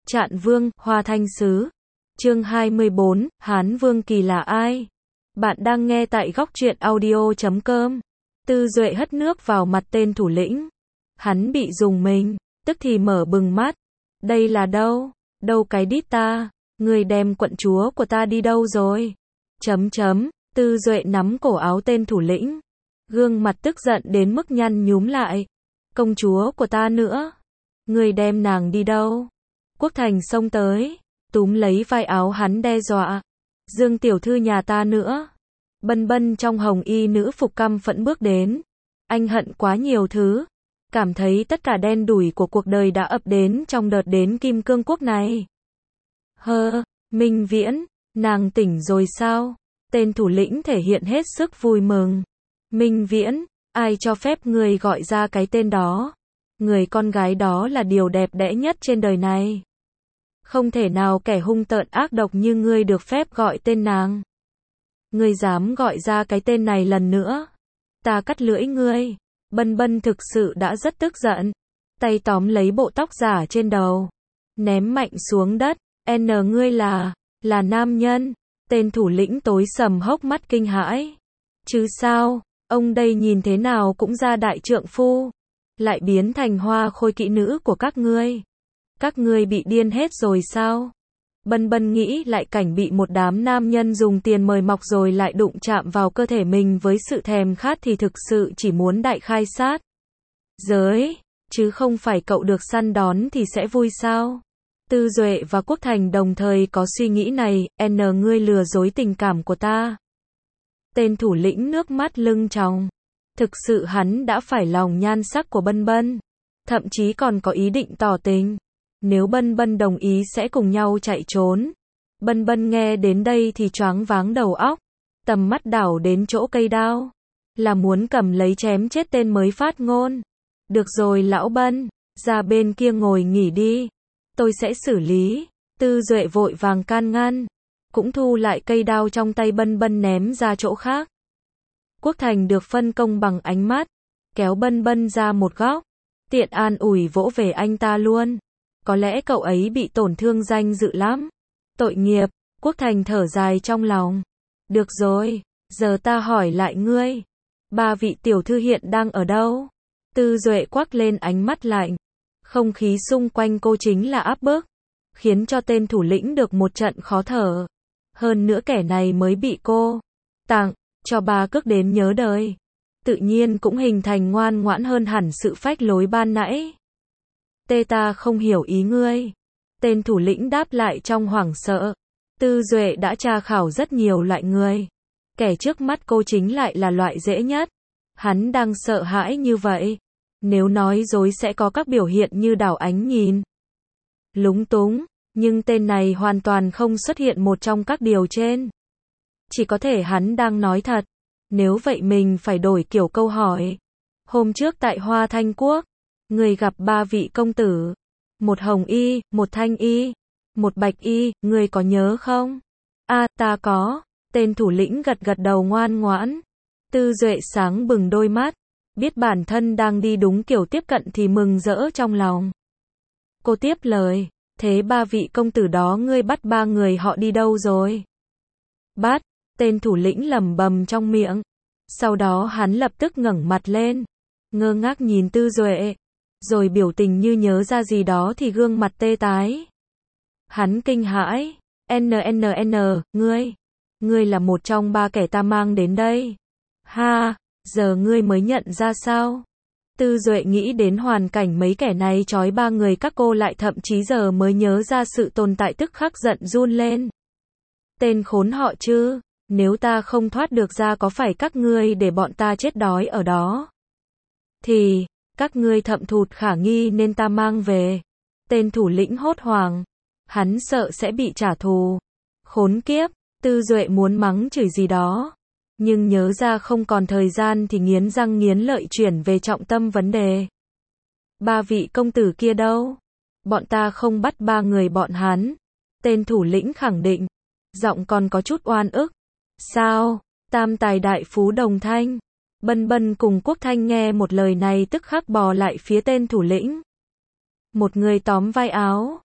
Trạn Vương, Hoa Thanh Sứ. Chương 24, Hán Vương Kỳ là ai? Bạn đang nghe tại góc truyện audio.com. Tư Duệ hất nước vào mặt tên thủ lĩnh. Hắn bị rùng mình, tức thì mở bừng mắt. Đây là đâu? Đâu cái đít ta? Người đem quận chúa của ta đi đâu rồi? Tư Duệ nắm cổ áo tên thủ lĩnh. Gương mặt tức giận đến mức nhăn nhúm lại. Công chúa của ta nữa. Người đem nàng đi đâu? Quốc Thành xông tới, túm lấy vai áo hắn đe dọa. Dương tiểu thư nhà ta nữa. Bân Bân trong hồng y nữ phục căm phẫn bước đến. Anh hận quá nhiều thứ. Cảm thấy tất cả đen đủi của cuộc đời đã ập đến trong đợt đến Kim Cương Quốc này. Minh Viễn, nàng tỉnh rồi sao? Tên thủ lĩnh thể hiện hết sức vui mừng. Minh Viễn, ai cho phép người gọi ra cái tên đó? Người con gái đó là điều đẹp đẽ nhất trên đời này. Không thể nào kẻ hung tợn ác độc như ngươi được phép gọi tên nàng. Ngươi dám gọi ra cái tên này lần nữa, ta cắt lưỡi ngươi. Bân Bân thực sự đã rất tức giận. Tay tóm lấy bộ tóc giả trên đầu, ném mạnh xuống đất. Ngươi là nam nhân. Tên thủ lĩnh tối sầm hốc mắt kinh hãi. Chứ sao, ông đây nhìn thế nào cũng ra đại trượng phu. Lại biến thành hoa khôi kỹ nữ của các ngươi. Các ngươi bị điên hết rồi sao? Bân Bân nghĩ lại cảnh bị một đám nam nhân dùng tiền mời mọc rồi lại đụng chạm vào cơ thể mình với sự thèm khát thì thực sự chỉ muốn đại khai sát giới, chứ không phải cậu được săn đón thì sẽ vui sao? Tư Duệ và Quốc Thành đồng thời có suy nghĩ này. Ngươi lừa dối tình cảm của ta. Tên thủ lĩnh nước mắt lưng tròng. Thực sự hắn đã phải lòng nhan sắc của Bân Bân, thậm chí còn có ý định tỏ tình. Nếu Bân Bân đồng ý sẽ cùng nhau chạy trốn. Bân Bân nghe đến đây thì choáng váng đầu óc, tầm mắt đảo đến chỗ cây đao, là muốn cầm lấy chém chết tên mới phát ngôn. Được rồi lão Bân, ra bên kia ngồi nghỉ đi, tôi sẽ xử lý. Tư Duệ vội vàng can ngăn, cũng thu lại cây đao trong tay Bân Bân ném ra chỗ khác. Quốc Thành được phân công bằng ánh mắt, kéo Bân Bân ra một góc, tiện an ủi vỗ về anh ta luôn. Có lẽ cậu ấy bị tổn thương danh dự lắm. Tội nghiệp. Quốc Thành thở dài trong lòng. Được rồi, giờ ta hỏi lại ngươi. Ba vị tiểu thư hiện đang ở đâu? Tư Duệ quắc lên ánh mắt lạnh. Không khí xung quanh cô chính là áp bức, khiến cho tên thủ lĩnh được một trận khó thở. Hơn nữa kẻ này mới bị cô tặng cho ba cước đến nhớ đời, tự nhiên cũng hình thành ngoan ngoãn hơn hẳn sự phách lối ban nãy. Ta không hiểu ý ngươi. Tên thủ lĩnh đáp lại trong hoảng sợ. Tư Duệ đã tra khảo rất nhiều loại người. Kẻ trước mắt cô chính lại là loại dễ nhất. Hắn đang sợ hãi như vậy. Nếu nói dối sẽ có các biểu hiện như đảo ánh nhìn, lúng túng. Nhưng tên này hoàn toàn không xuất hiện một trong các điều trên. Chỉ có thể hắn đang nói thật. Nếu vậy mình phải đổi kiểu câu hỏi. Hôm trước tại Hoa Thanh Quốc, người gặp ba vị công tử. Một hồng y, một thanh y, một bạch y, người có nhớ không? Ta có. Tên thủ lĩnh gật gật đầu ngoan ngoãn. Tư Duệ sáng bừng đôi mắt. Biết bản thân đang đi đúng kiểu tiếp cận thì mừng rỡ trong lòng. Cô tiếp lời. Thế ba vị công tử đó ngươi bắt ba người họ đi đâu rồi? Bắt. Tên thủ lĩnh lẩm bẩm trong miệng. Sau đó hắn lập tức ngẩng mặt lên, ngơ ngác nhìn Tư Duệ. Rồi biểu tình như nhớ ra gì đó thì gương mặt tê tái. Hắn kinh hãi. Ngươi là một trong ba kẻ ta mang đến đây. Giờ ngươi mới nhận ra sao? Tư Duệ nghĩ đến hoàn cảnh mấy kẻ này trói ba người các cô lại, thậm chí giờ mới nhớ ra sự tồn tại, tức khắc giận run lên. Tên khốn họ chứ, nếu ta không thoát được ra có phải các ngươi để bọn ta chết đói ở đó? Thì các ngươi thậm thụt khả nghi nên ta mang về. Tên thủ lĩnh hốt hoảng. Hắn sợ sẽ bị trả thù. Khốn kiếp. Tư Duệ muốn mắng chửi gì đó, nhưng nhớ ra không còn thời gian thì nghiến răng nghiến lợi chuyển về trọng tâm vấn đề. Ba vị công tử kia đâu? Bọn ta không bắt ba người bọn hắn. Tên thủ lĩnh khẳng định, giọng còn có chút oan ức. Sao? Tam tài đại phú đồng thanh. Bân Bân cùng Quốc Thanh nghe một lời này tức khắc bò lại phía tên thủ lĩnh. Một người tóm vai áo,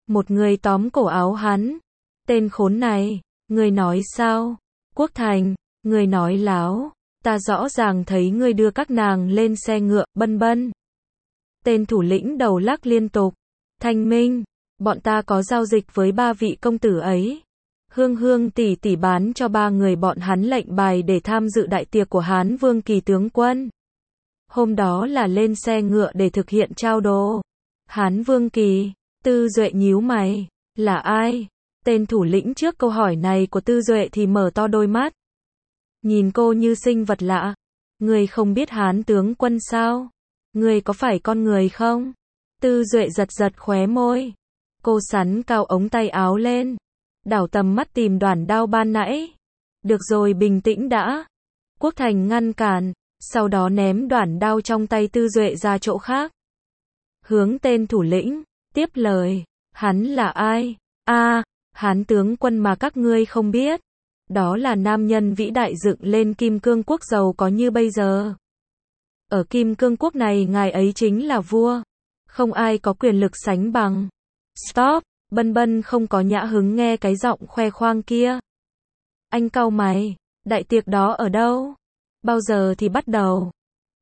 Một người tóm cổ áo hắn. Tên khốn này, ngươi nói sao? Quốc Thành, ngươi nói láo. Ta rõ ràng thấy ngươi đưa các nàng lên xe ngựa, Bân Bân. Tên thủ lĩnh đầu lắc liên tục. Thanh Minh, bọn ta có giao dịch với 3 vị công tử ấy. Hương Hương tỷ tỷ bán cho 3 người bọn hắn lệnh bài để tham dự đại tiệc của Hán Vương Kỳ tướng quân. Hôm đó là lên xe ngựa để thực hiện trao đồ. Hán Vương Kỳ, Tư Duệ nhíu mày, là ai? Tên thủ lĩnh trước câu hỏi này của Tư Duệ thì mở to đôi mắt. Nhìn cô như sinh vật lạ. Người không biết Hán tướng quân sao? Người có phải con người không? Tư Duệ giật giật khóe môi. Cô sắn cao ống tay áo lên. Đảo tầm mắt tìm đoản đao ban nãy. Được rồi, bình tĩnh đã. Quốc Thành ngăn cản, sau đó ném đoản đao trong tay Tư Duệ ra chỗ khác. Hướng tên thủ lĩnh, tiếp lời. Hắn là ai? Hán tướng quân mà các ngươi không biết. Đó là nam nhân vĩ đại dựng lên Kim Cương Quốc giàu có như bây giờ. Ở Kim Cương Quốc này ngài ấy chính là vua. Không ai có quyền lực sánh bằng. Stop, Bân Bân không có nhã hứng nghe cái giọng khoe khoang kia. Anh cau mày, đại tiệc đó ở đâu? Bao giờ thì bắt đầu?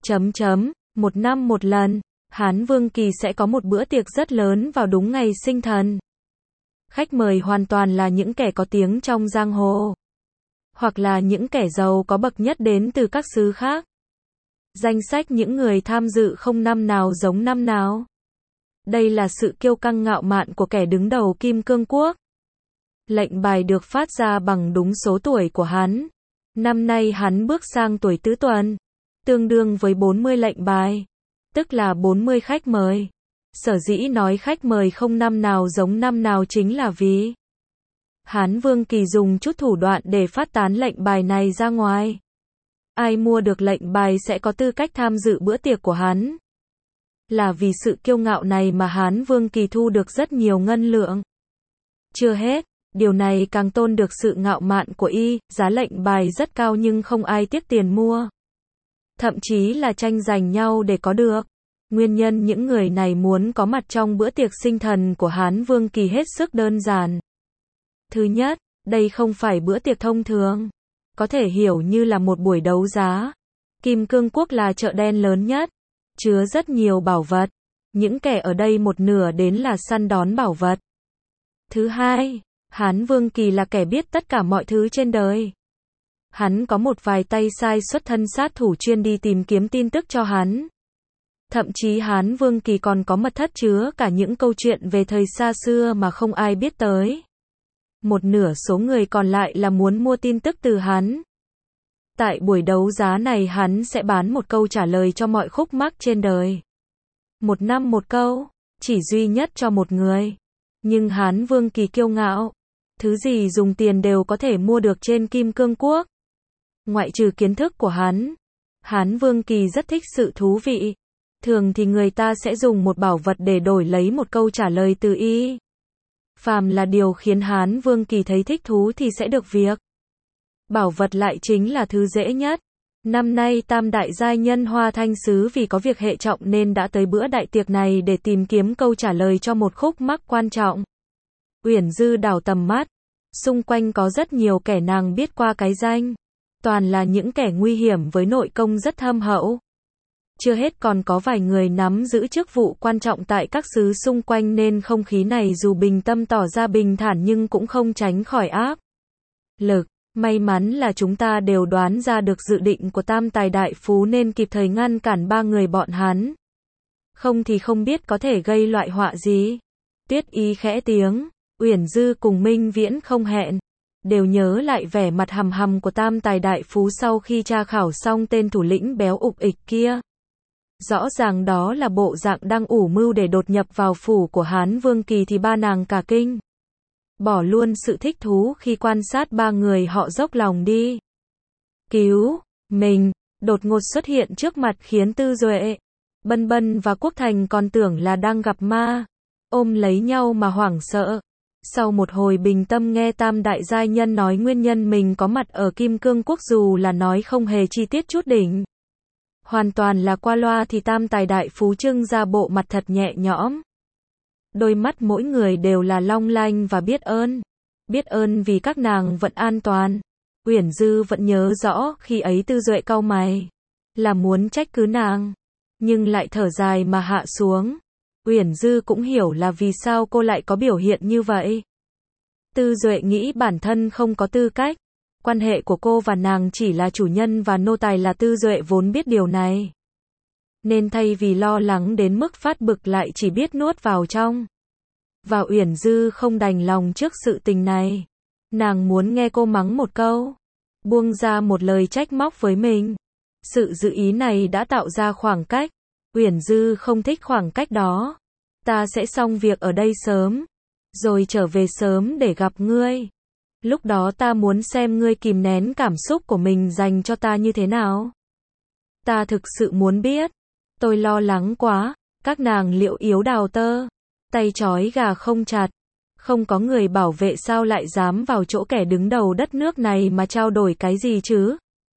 Một năm một lần, Hán Vương Kỳ sẽ có một bữa tiệc rất lớn vào đúng ngày sinh thần. Khách mời hoàn toàn là những kẻ có tiếng trong giang hồ. Hoặc là những kẻ giàu có bậc nhất đến từ các xứ khác. Danh sách những người tham dự không năm nào giống năm nào. Đây là sự kiêu căng ngạo mạn của kẻ đứng đầu Kim Cương Quốc. Lệnh bài được phát ra bằng đúng số tuổi của hắn. Năm nay hắn bước sang tuổi tứ tuần, tương đương với 40 lệnh bài, tức là 40 khách mời. Sở dĩ nói khách mời không năm nào giống năm nào chính là vì Hán Vương Kỳ dùng chút thủ đoạn để phát tán lệnh bài này ra ngoài. Ai mua được lệnh bài sẽ có tư cách tham dự bữa tiệc của hắn. Là vì sự kiêu ngạo này mà Hán Vương Kỳ thu được rất nhiều ngân lượng. Chưa hết, điều này càng tôn được sự ngạo mạn của y, giá lệnh bài rất cao nhưng không ai tiếc tiền mua. Thậm chí là tranh giành nhau để có được. Nguyên nhân những người này muốn có mặt trong bữa tiệc sinh thần của Hán Vương Kỳ hết sức đơn giản. Thứ nhất, đây không phải bữa tiệc thông thường. Có thể hiểu như là một buổi đấu giá. Kim Cương Quốc là chợ đen lớn nhất, chứa rất nhiều bảo vật. Những kẻ ở đây một nửa đến là săn đón bảo vật. Thứ hai, Hán Vương Kỳ là kẻ biết tất cả mọi thứ trên đời. Hắn có một vài tay sai xuất thân sát thủ chuyên đi tìm kiếm tin tức cho hắn. Thậm chí Hán Vương Kỳ còn có mật thất chứa cả những câu chuyện về thời xa xưa mà không ai biết tới. Một nửa số người còn lại là muốn mua tin tức từ hắn. Tại buổi đấu giá này hắn sẽ bán một câu trả lời cho mọi khúc mắc trên đời. Một năm một câu, chỉ duy nhất cho một người. Nhưng Hán Vương Kỳ kiêu ngạo. Thứ gì dùng tiền đều có thể mua được trên Kim Cương Quốc. Ngoại trừ kiến thức của hắn, Hán Vương Kỳ rất thích sự thú vị. Thường thì người ta sẽ dùng một bảo vật để đổi lấy một câu trả lời từ y. Phàm là điều khiến Hán Vương Kỳ thấy thích thú thì sẽ được việc. Bảo vật lại chính là thứ dễ nhất. Năm nay tam đại giai nhân Hoa Thanh Sứ vì có việc hệ trọng nên đã tới bữa đại tiệc này để tìm kiếm câu trả lời cho một khúc mắc quan trọng. Uyển Dư đảo tầm mắt. Xung quanh có rất nhiều kẻ nàng biết qua cái danh. Toàn là những kẻ nguy hiểm với nội công rất thâm hậu. Chưa hết còn có vài người nắm giữ chức vụ quan trọng tại các xứ xung quanh nên không khí này dù bình tâm tỏ ra bình thản nhưng cũng không tránh khỏi áp lực. May mắn là chúng ta đều đoán ra được dự định của Tam Tài Đại Phú nên kịp thời ngăn cản 3 người bọn hắn. Không thì không biết có thể gây loại họa gì. Tuyết Y khẽ tiếng, Uyển Dư cùng Minh Viễn không hẹn. Đều nhớ lại vẻ mặt hầm hầm của Tam Tài Đại Phú sau khi tra khảo xong tên thủ lĩnh béo ục ịch kia. Rõ ràng đó là bộ dạng đang ủ mưu để đột nhập vào phủ của Hán Vương Kỳ thì ba nàng cả kinh. Bỏ luôn sự thích thú khi quan sát 3 người họ dốc lòng đi cứu mình, đột ngột xuất hiện trước mặt khiến Tư Duệ, Bân Bân và Quốc Thành còn tưởng là đang gặp ma, ôm lấy nhau mà hoảng sợ. Sau một hồi bình tâm nghe tam đại giai nhân nói nguyên nhân mình có mặt ở Kim Cương Quốc dù là nói không hề chi tiết chút đỉnh. Hoàn toàn là qua loa thì tam tài đại phú trưng ra bộ mặt thật nhẹ nhõm. Đôi mắt mỗi người đều là long lanh và biết ơn. Biết ơn vì các nàng vẫn an toàn. Uyển Dư vẫn nhớ rõ khi ấy Tư Duệ cau mày, là muốn trách cứ nàng, nhưng lại thở dài mà hạ xuống. Uyển Dư cũng hiểu là vì sao cô lại có biểu hiện như vậy. Tư Duệ nghĩ bản thân không có tư cách. Quan hệ của cô và nàng chỉ là chủ nhân và nô tài, là Tư Duệ vốn biết điều này. Nên thay vì lo lắng đến mức phát bực lại chỉ biết nuốt vào trong. Và Uyển Dư không đành lòng trước sự tình này. Nàng muốn nghe cô mắng một câu, buông ra một lời trách móc với mình. Sự dự ý này đã tạo ra khoảng cách. Uyển Dư không thích khoảng cách đó. Ta sẽ xong việc ở đây sớm, rồi trở về sớm để gặp ngươi. Lúc đó ta muốn xem ngươi kìm nén cảm xúc của mình dành cho ta như thế nào. Ta thực sự muốn biết. Tôi lo lắng quá. Các nàng liệu yếu đào tơ, tay trói gà không chặt. Không có người bảo vệ sao lại dám vào chỗ kẻ đứng đầu đất nước này mà trao đổi cái gì chứ?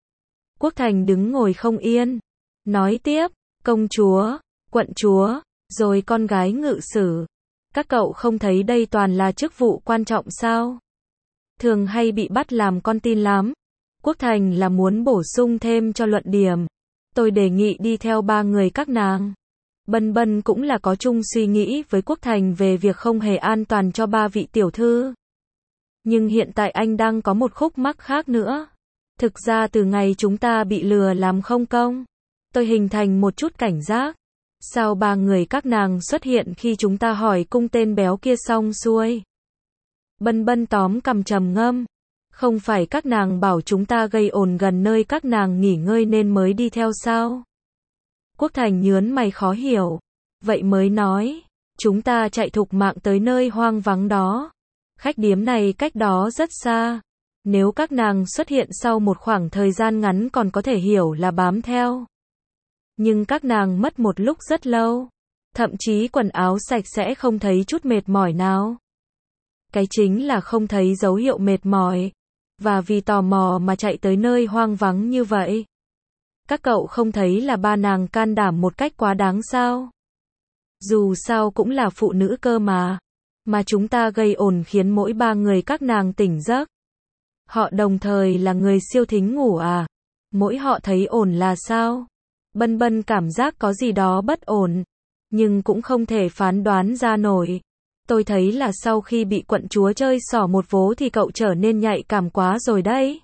Quốc Thành đứng ngồi không yên. Nói tiếp, công chúa, quận chúa, rồi con gái ngự sử. Các cậu không thấy đây toàn là chức vụ quan trọng sao? Thường hay bị bắt làm con tin lắm. Quốc Thành là muốn bổ sung thêm cho luận điểm. Tôi đề nghị đi theo ba người các nàng. Bân Bân cũng là có chung suy nghĩ với Quốc Thành về việc không hề an toàn cho ba vị tiểu thư. Nhưng hiện tại anh đang có một khúc mắc khác nữa. Thực ra từ ngày chúng ta bị lừa làm không công, tôi hình thành một chút cảnh giác. Sao ba người các nàng xuất hiện khi chúng ta hỏi cung tên béo kia xong xuôi? Bân Bân tóm cằm trầm ngâm. Không phải các nàng bảo chúng ta gây ồn gần nơi các nàng nghỉ ngơi nên mới đi theo sao? Quốc Thành nhớn mày khó hiểu. Vậy mới nói, chúng ta chạy thục mạng tới nơi hoang vắng đó. Khách điếm này cách đó rất xa. Nếu các nàng xuất hiện sau một khoảng thời gian ngắn còn có thể hiểu là bám theo. Nhưng các nàng mất một lúc rất lâu. Thậm chí quần áo sạch sẽ không thấy chút mệt mỏi nào. Cái chính là không thấy dấu hiệu mệt mỏi. Và vì tò mò mà chạy tới nơi hoang vắng như vậy. Các cậu không thấy là ba nàng can đảm một cách quá đáng sao? Dù sao cũng là phụ nữ cơ mà. Mà chúng ta gây ồn khiến mỗi ba người các nàng tỉnh giấc. Họ đồng thời là người siêu thính ngủ à? Mỗi họ thấy ồn là sao? Bân Bân cảm giác có gì đó bất ổn. Nhưng cũng không thể phán đoán ra nổi. Tôi thấy là sau khi bị quận chúa chơi xỏ một vố thì cậu trở nên nhạy cảm quá rồi đấy.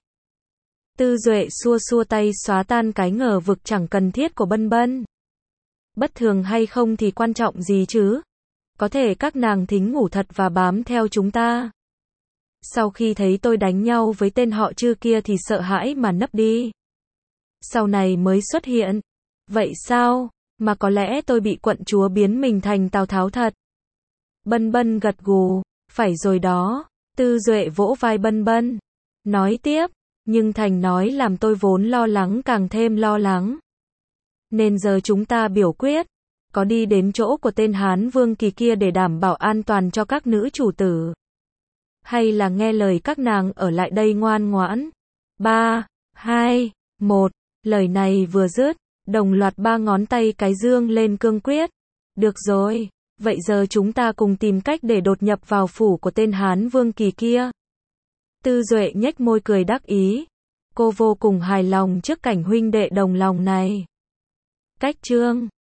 Tư Duệ xua xua tay xóa tan cái ngờ vực chẳng cần thiết của Bân Bân. Bất thường hay không thì quan trọng gì chứ? Có thể các nàng thính ngủ thật và bám theo chúng ta. Sau khi thấy tôi đánh nhau với tên họ Chư kia thì sợ hãi mà nấp đi. Sau này mới xuất hiện. Vậy sao? Mà có lẽ tôi bị quận chúa biến mình thành Tào Tháo thật. Bân Bân gật gù. Phải rồi đó. Tư Duệ vỗ vai Bân Bân. Nói tiếp. Nhưng Thành nói làm tôi vốn lo lắng càng thêm lo lắng. Nên giờ chúng ta biểu quyết. Có đi đến chỗ của tên Hán Vương Kỳ kia để đảm bảo an toàn cho các nữ chủ tử. Hay là nghe lời các nàng ở lại đây ngoan ngoãn. 3, 2, 1. Lời này vừa dứt. Đồng loạt ba ngón tay cái dương lên cương quyết. Được rồi. Vậy giờ chúng ta cùng tìm cách để đột nhập vào phủ của tên Hán Vương Kỳ kia. Tư Duệ nhếch môi cười đắc ý. Cô vô cùng hài lòng trước cảnh huynh đệ đồng lòng này. Cách chương